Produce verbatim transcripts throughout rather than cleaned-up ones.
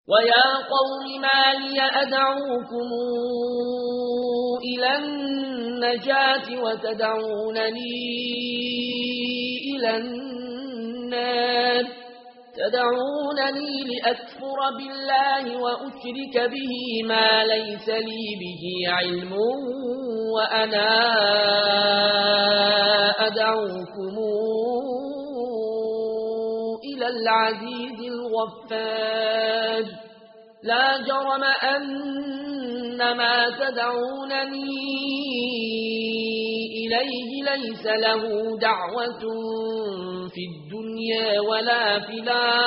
ويا قوم ما لي أدعوكم إلى النجاة وتدعونني إلى النار تدعونني لأكفر بالله وأشرك به ما ليس لي به علم وأنا أدعوكم إلى العزيز الغفار لا جرم أن ما تدعونني إليه ليس له دعوة في الدنيا ولا في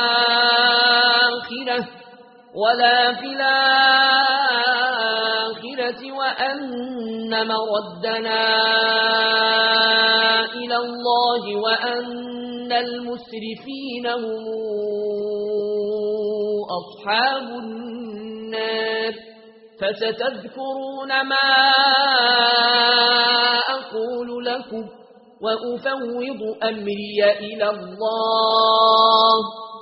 الآخرة ولا في الآخرة وأن مردنا إلى الله وأن المسرفين هم أصحاب النار فستذكرون ما أقول لكم وأفوض أمري إلى الله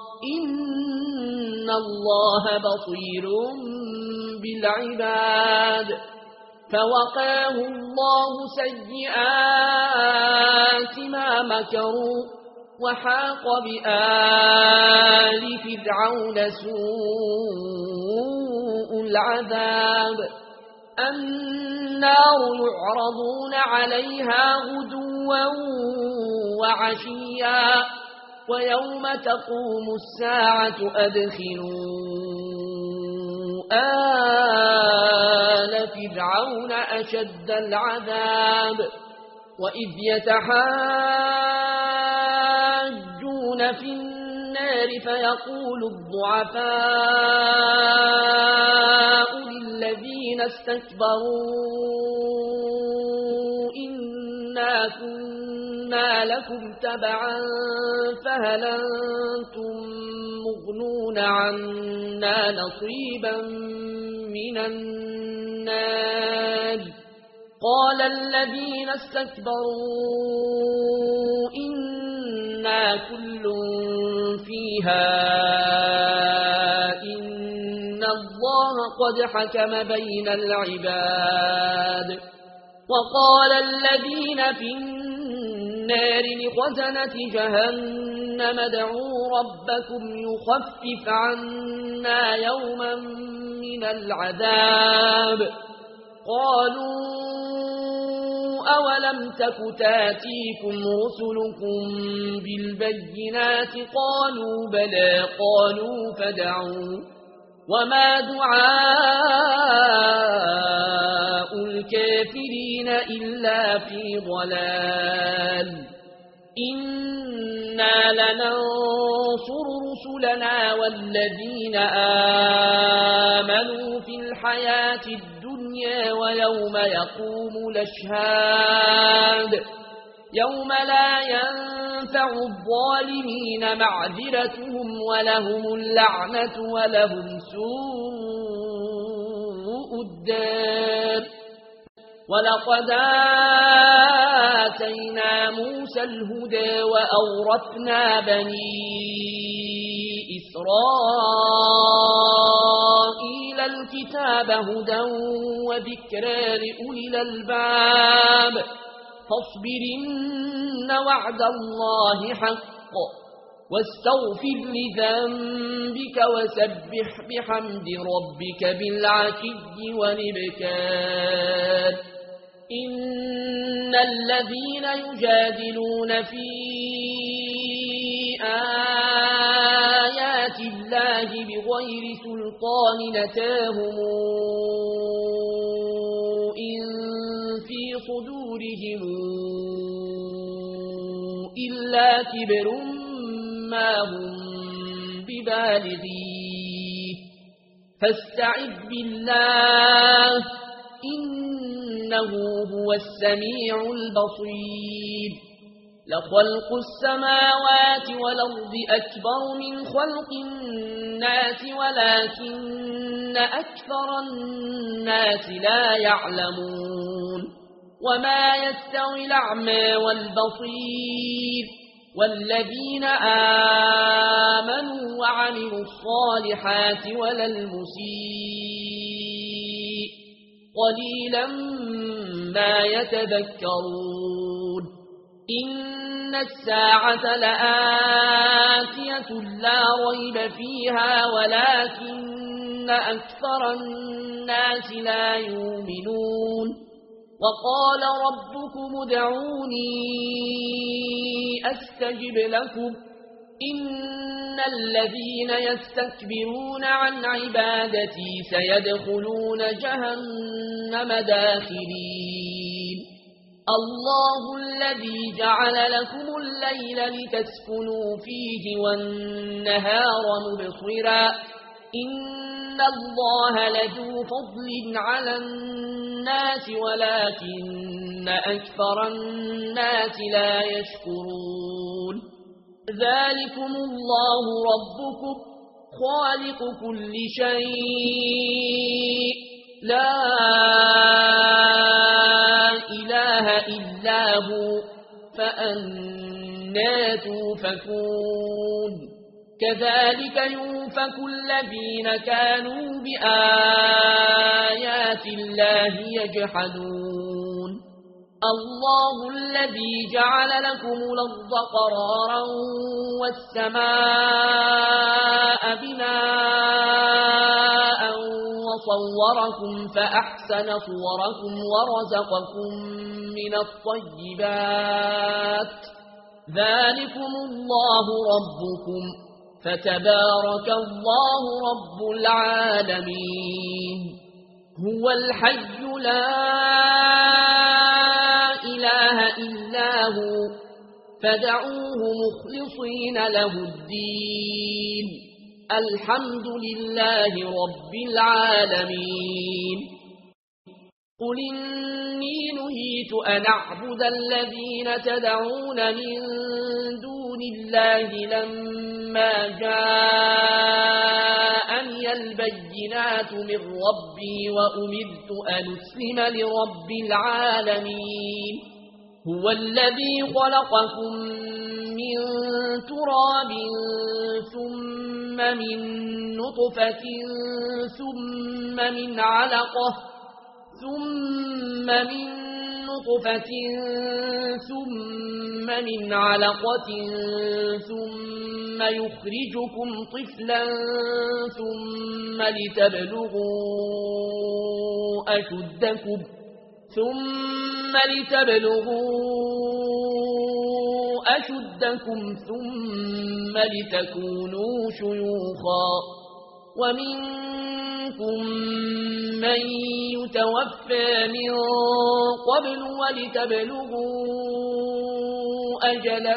إن الله بصير بالعباد فوقاه الله سيئات ما مكروا وحاق بآل فرعون سوء العذاب النار يعرضون عليها غدوا وعشيا ويوم تقوم الساعة أدخلوا آل فرعون أشد العذاب وإذ يتحاجون في النار فيقول الضعفاء للذين استكبروا إنا كنا لكم تبعا فهل أنتم مغنون عنا نصيبا من النار قال الذين استكبروا إنا كل فيها إن الله قد حكم بين العباد وقال الذين في النار لخزنة جهنم ادعوا ربكم يخفف عنا يوما من العذاب قالوا أولم تك تاتيكم رسلكم بالبينات قالوا بلى قالوا فدعوا وما دعاء الكافرين إلا في ضلال إنا لننصر رسلنا والذين آمنوا في الحياة الدنيا ويوم يقوم الأشهاد يوم لا ينفع الظالمين معذرتهم ولهم اللعنة ولهم سوء الدار ولقد آتينا موسى الهدى وأورثنا بني إسرائيل الكتاب هدى وذكرى لأولي الألباب فاصبر إن وعد الله حق واستغفر لذنبك وسبح بحمد ربك بالعشي والإبكار إن الذين يجادلون في آيات الله بغير سلطان نتاهم إن في صدورهم إلا كبر ما هم ببالغيه فاستعذ بالله إنه هو السميع البصير لخلق السماوات والأرض أكبر من خلق الناس ولكن أكثر الناس لا يعلمون وما يستوي الأعمى والبصير والذين آمنوا وعملوا الصالحات ولا المسيء قليلا ما يتذكرون إن الساعة لآتية لا ريب فيها ولكن أكثر الناس لا يؤمنون وقال ربكم ادعوني أستجب لكم إن الذين يستكبرون عن عبادتي سيدخلون جهنم داخرين الله الذي جعل لكم الليل لتسكنوا فيه والنهار مبصرا إن الله لذو فضل على الناس ولكن أكثر الناس لا يشكرون ذلكم الله ربكم خالق كل شيء لا إله إلا هو فأنى توفكون كذلك يؤفك الذين كانوا بآيات الله يجحدون الله الذي جعل لكم الأرض قرارا والسماء بناء وصوركم فأحسن صوركم ورزقكم من الطيبات ذلكم الله ربكم فتبارك الله رب العالمين هو الحي لا إله إلا هو فدعوه مخلصين له الدين الحمد لله رب العالمين قل إني نهيت أن أعبد الذين تدعون من دون الله لما جاءني البينات من ربي وأمرت أن أسلم لرب العالمين هو الذي خلقكم من تراب ثم من نطفة ثم من علقة ثم من نطفة ثم من علقة ثم يخرجكم طفلا ثم لتبلغوا أشدكم ثم لتبلغوا أشدكم ثم لتكونوا شيوخا ومنكم من يتوفى من قبل ولتبلغوا أجلا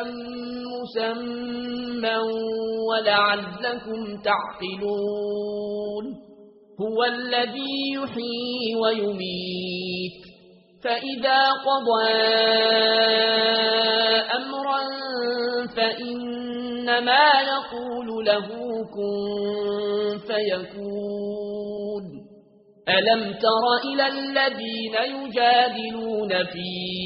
مسمى ولعلكم تعقلون هو الذي يحيي ويميت فإذا قضى أمرا فإنما يقول له كن فيكون ألم تر إلى الذين يجادلون في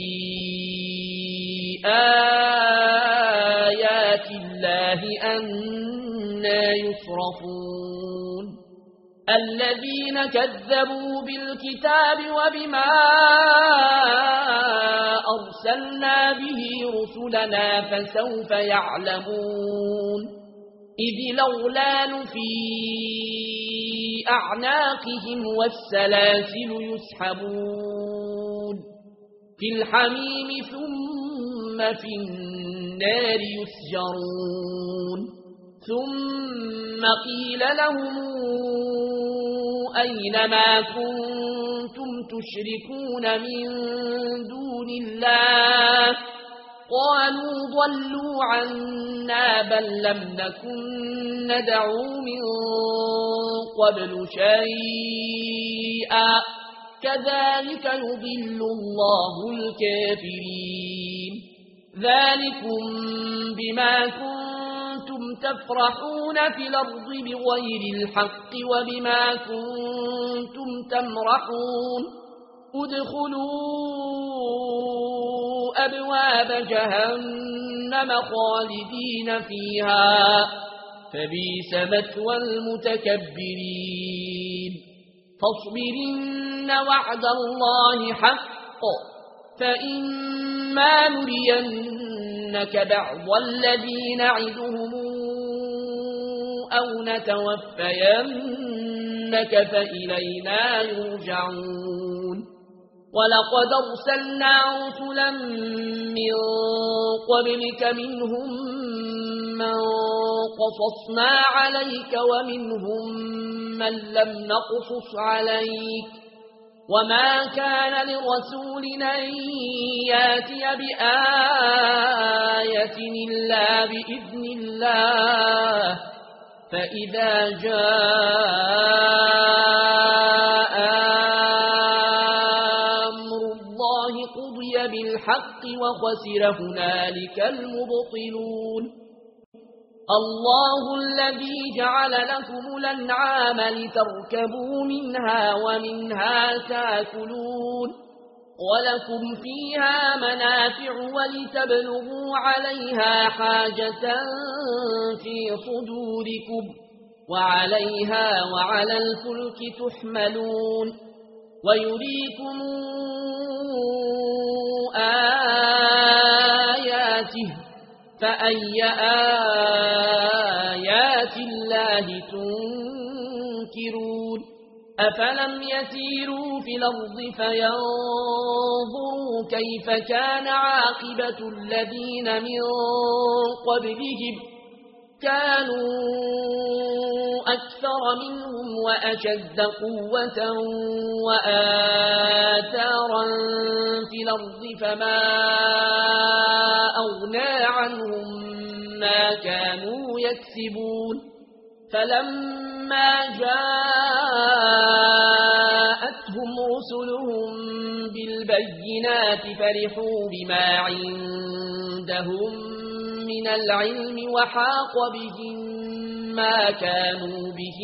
آيات الله أنى يصرفون الذين كذبوا بالكتاب وبما أرسلنا به رسلنا فسوف يعلمون إذ الأغلال في أعناقهم والسلاسل يسحبون في الحميم ثم في النار يسجرون ثم قيل لهم أين ما كنتم تشركون من دون الله قالوا ضلوا عنا بل لم نكن ندعو من قبل شيئا كذلك يضل الله الكافرين ذلكم بما كنتم تفرحون في الأرض بغير الحق وبما كنتم تمرحون ادخلوا أبواب جهنم جهنم خالدين فيها فبئس مثوى المتكبرين فاصبرن وعد الله حق فإما نرينك بعض الذين نعدهم أو نتوفينك فإلينا يرجعون ولقد أرسلنا رسلا من قبلك منهم من قصصنا عليك ومنهم من لم نقصص عليك وما كان لرسول أن ياتي بآية إلا بإذن الله فإذا جاء أمر الله قضي بالحق وخسر هنالك المبطلون الله الذي جعل لكم الأنعام لتركبوا منها ومنها تاكلون ولكم فيها منافع ولتبلغوا عليها حاجة في صدوركم وعليها وعلى الفلك تحملون ويريكم آياته فأي آيات الله تنكرون أفلم يسيروا في الأرض فينظروا كيف كان عاقبة الذين من قبلهم كانوا أكثر منهم وأشد قوة وآثارا في الأرض فما أغنى عنهم ما كانوا يكسبون فلما جاءتهم رسلهم بالبينات فرحوا بما عندهم من العلم وحاق بهم ما كانوا به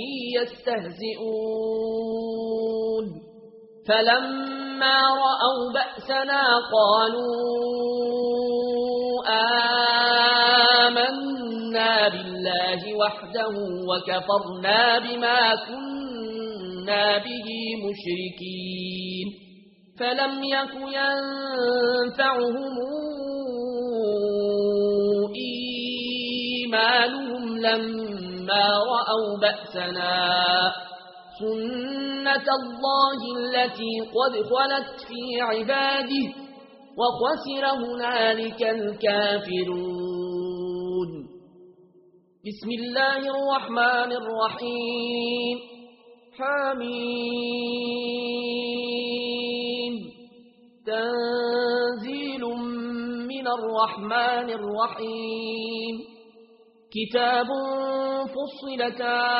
يستهزئون فلما رأوا بأسنا قالوا آمنا بالله وحده وكفرنا بما كنا به مشركين فلم يك ينفعهم إيمانهم لما رأوا بأسنا سنة الله التي قد خلت في عباده وخسر هنالك الكافرون بسم الله الرحمن الرحيم حميم تنزيل من الرحمن الرحيم كتاب فصلت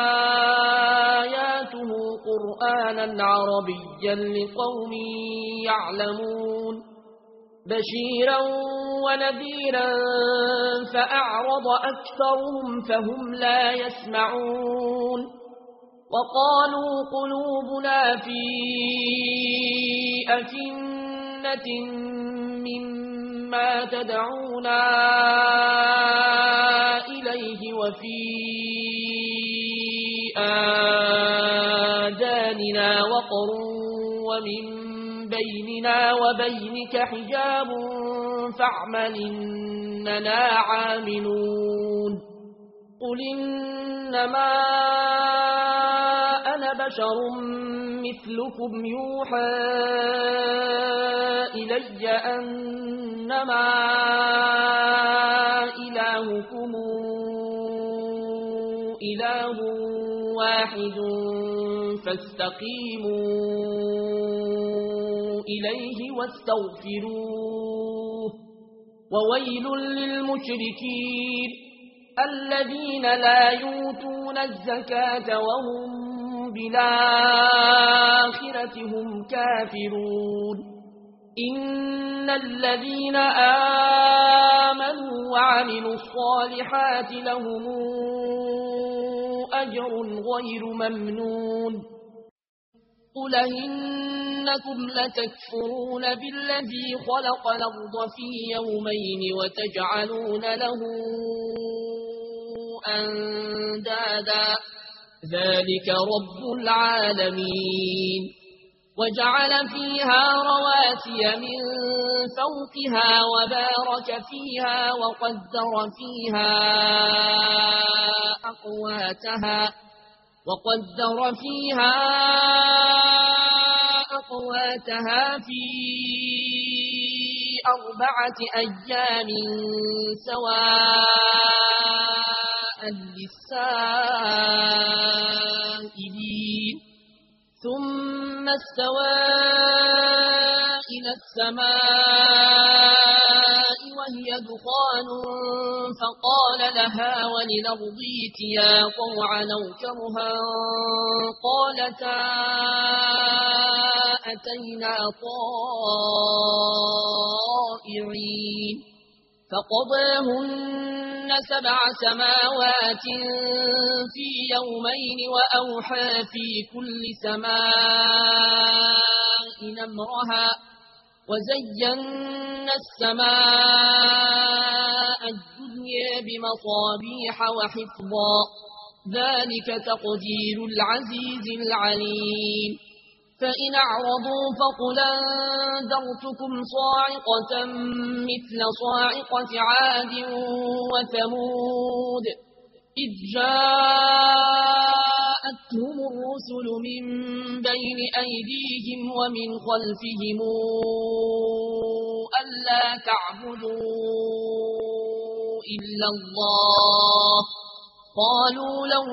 آياته قرآنا عربيا لقوم يعلمون بشيرا ونذيرا فأعرض أكثرهم فهم لا يسمعون وقالوا قلوبنا في أكنة مما تدعونا إليه وفي آذاننا وقر ومن بيننا وبينك حجاب فاعمل إننا عاملون قل إنما أنا بشر مثلكم يوحى إلي أنما إلهكم إله واحد فاستقيموا إليه واستغفروه وويل للمشركين الذين لا يؤتون الزكاة وهم بالآخرة هم كافرون إن الذين آمنوا وعملوا الصالحات لهم أجر غير ممنون قل إن إنكم لتكفرون بالذي خلق الأرض في يومين وتجعلون له أندادا ذلك رب العالمين وجعل فيها رواسي من فوقها وبارك فيها وقدر فيها أقواتها وقدر فيها أقواتها في أربعة أيام سواء للسائلين ثم استوى إلى السماء وهي دخان فقال لها وللأرض ائتيا طوعا أو كرها قالتا أتينا طائعين فقضاهن سبع سماوات في يومين وأوحى في كل سماء أمرها وزينا السماء الدنيا بمصابيح وحفظا ذلك تقدير العزيز العليم فإن أعرضوا فقل أنذرتكم صاعقة مثل صاعقة عاد وثمود إذ جاءتهم الرسل من بين أيديهم ومن خلفهم ألا تعبدوا إلا الله قالوا لو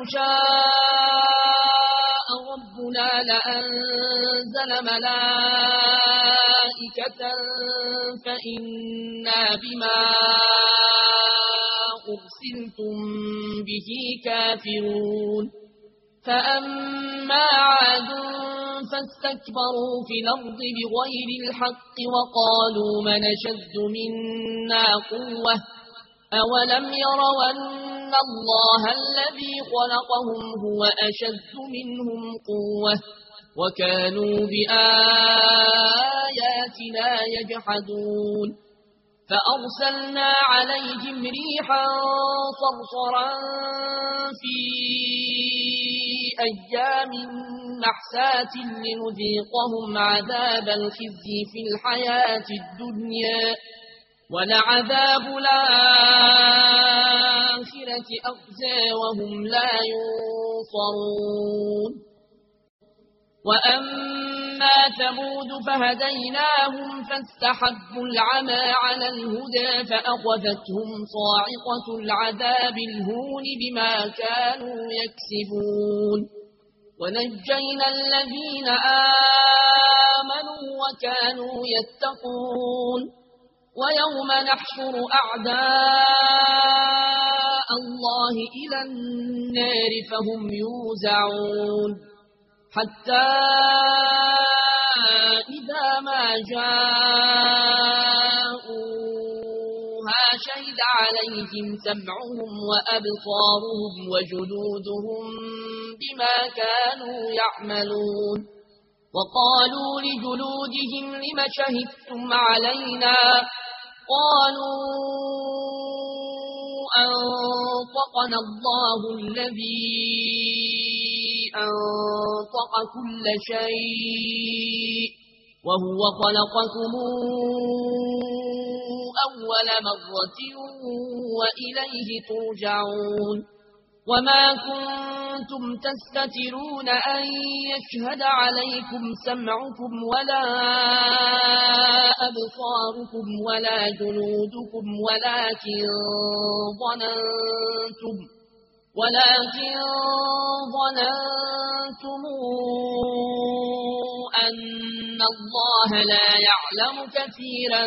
شاء ربنا لأنزل ملائكة فإنا بما أرسلتم به كافرون فأما عاد فاستكبروا في الأرض بغير الحق وقالوا من أشد منا قوة أولم يروا أن الله الذي خلقهم هو أشد منهم قوة وكانوا بآياتنا يجحدون فأرسلنا عليهم ريحا صرصرا في أيام نحسات لنذيقهم عذاب الخزي في الحياة الدنيا ولعذاب الآخرة أخزى وهم لا ينصرون وأما ثمود فهديناهم فاستحبوا العمى على الهدى فأخذتهم صاعقة العذاب الهون بما كانوا يكسبون ونجينا الذين آمنوا وكانوا يتقون ويوم نحشر أعداء الله إلى النار فهم يوزعون حتى إذا ما جاءوها شهد عليهم سمعهم وأبصارهم وجلودهم بما كانوا يعملون وقالوا لجلودهم لم شهدتم علينا قالوا أنطقنا الله الذي أنطق كل شيء وهو خلقكم أول مرة وإليه ترجعون وما كنتم تستترون أن يشهد عليكم سمعكم ولا أبصاركم ولا جلودكم ولكن ظننتم ولكن ظننتم أن الله لا يعلم كثيرا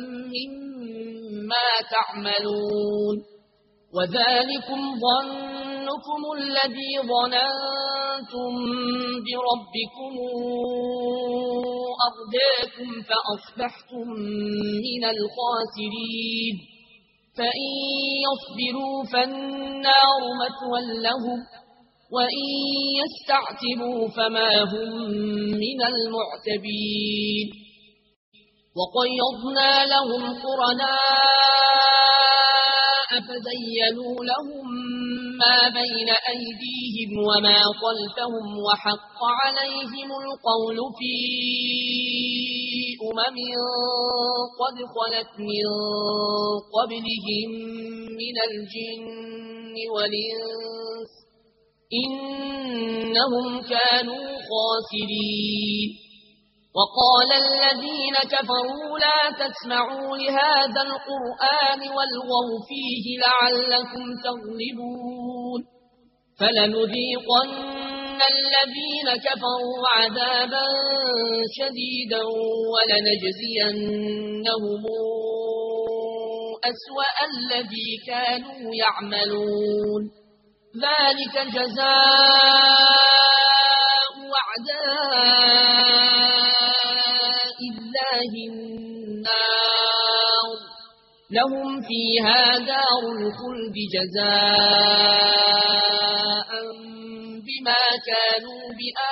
مما تعملون وذلكم ظنكم الذي ظننتم بربكم أرداكم فأصبحتم من الخاسرين فإن يصبروا فالنار مثوى لهم وإن يستعتبوا فما هم من المعتبين وقيضنا لهم قرناء فزينوا لهم ما بين أيديهم وما خلفهم وحق عليهم القول في أمم قد خلت من قبلهم من الجن والإنس إنهم كانوا خاسرين وقال الذين كفروا لا تسمعوا لهذا القرآن والغوا فيه لعلكم تغلبون فلنذيقن الذين كفروا عذابا شديدا ولنجزينهم أسوأ الذي كانوا يعملون ذلك جزاء أعداء الله النار لهم فيها دار الخلد جزاء بما كانوا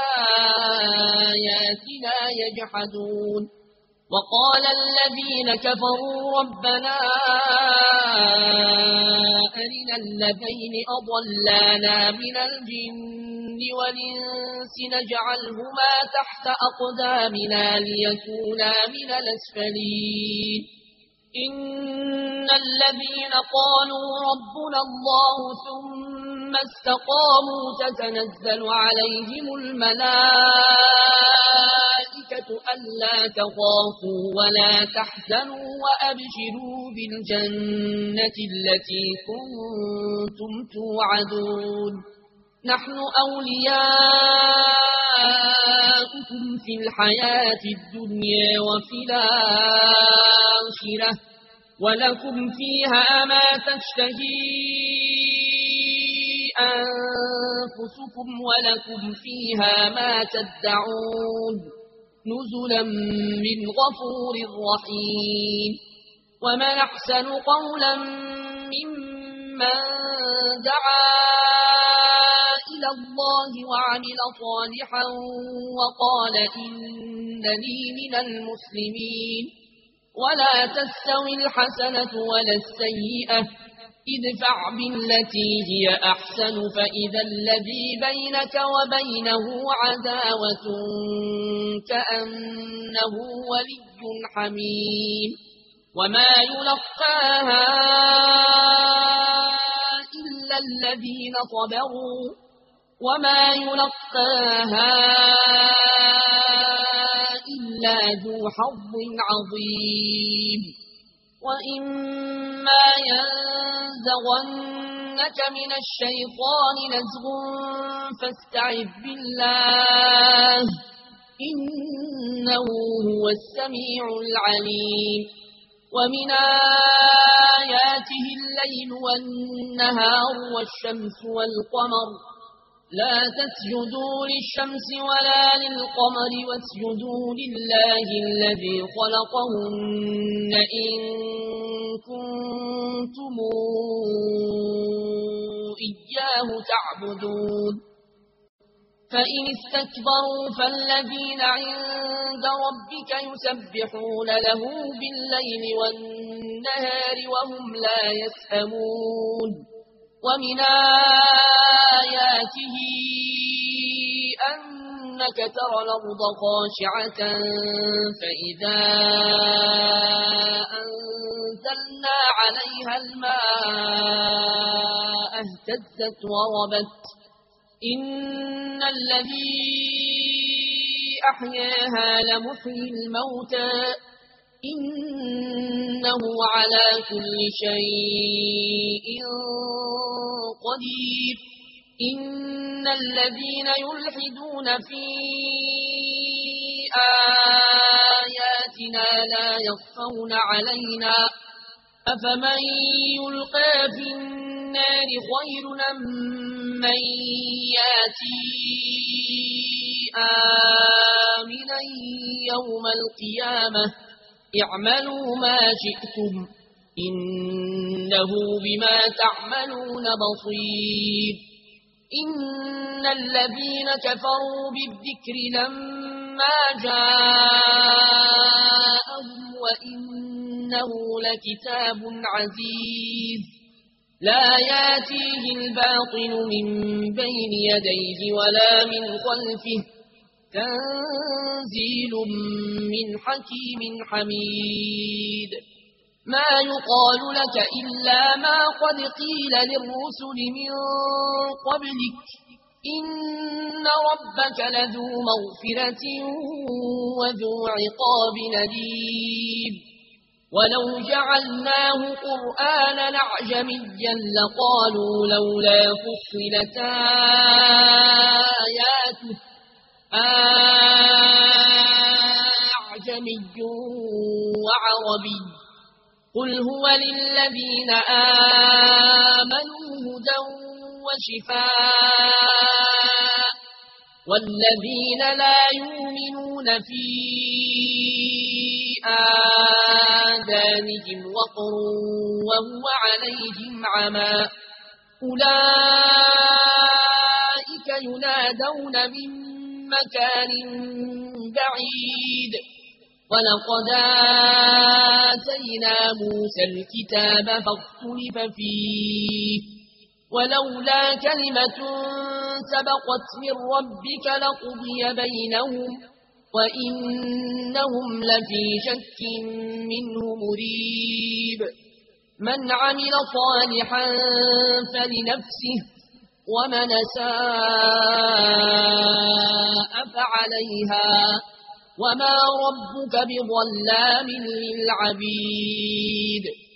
بآياتنا يجحدون وقال الذين كفروا ربنا أرنا الذين أضلانا من الجن والإنس نجعلهما تحت أقدامنا ليكونا من الأسفلين إن الذين قالوا ربنا الله ثم استقاموا تتنزل عليهم الملائكة ألا تخافوا ولا تحزنوا وأبشروا بالجنة التي كنتم توعدون نحن أولياؤكم في الحياة الدنيا وفي الآخرة ولكم فيها ما تشتهي أنفسكم ولكم فيها ما تدعون نزلا من غفور رحيم ومن أحسن قولا ممن دعا إلى الله وعمل صالحا وقال إنني من المسلمين ولا تستوي الحسنة ولا السيئة ادفع بالتي هي أحسن فإذا الذي بينك وبينه عداوة كأنه ولي حميم وما يلقاها إلا الذين صبروا وما يلقاها إلا ذو حظ عظيم وإما ينزغنك من الشيطان نزغ فاستعذ بالله إنه هو السميع العليم ومن آياته الليل والنهار والشمس والقمر لا تسجدوا للشمس ولا للقمر واسجدوا لله الذي خلقهن إن كنتم إياه تعبدون فإن استكبروا فالذين عند ربك يسبحون له بالليل والنهار وهم لا يسأمون ومن آياته أنك ترى الأرض خاشعة فإذا أنزلنا عليها الماء اهتزت وربت إن الذي أحياها لمحيي الموتى إنه على كل شيء قدير إن الذين يلحدون في آياتنا لا يخفون علينا أفمن يلقى في النار خير من ياتي آمنا يوم القيامة اعملوا ما شئتم إنه بما تعملون بصير إن الذين كفروا بالذكر لما جاءهم وإنه لكتاب عزيز لا ياتيه الباطل من بين يديه ولا من خلفه تنزيل من حكيم حميد ما يقال لك إلا ما قد قيل للرسل من قبلك إن ربك لذو مغفرة وذو عقاب أليم ولو جعلناه قرآنا أعجميا لقالوا لولا فصلت آياته أعجمي وعربي قل هو للذين آمنوا هدى وشفاء والذين لا يؤمنون في آذانهم وقر وهو عليهم عمى أولئك ينادون من مكان بعيد ولقد آتينا موسى الكتاب فاختلف فيه ولولا كلمة سبقت من ربك لقضي بينهم وإنهم لفي شك منه مريب من عمل صالحا فلنفسه ومن ساء فعليها وما ربك بظلام للعبيد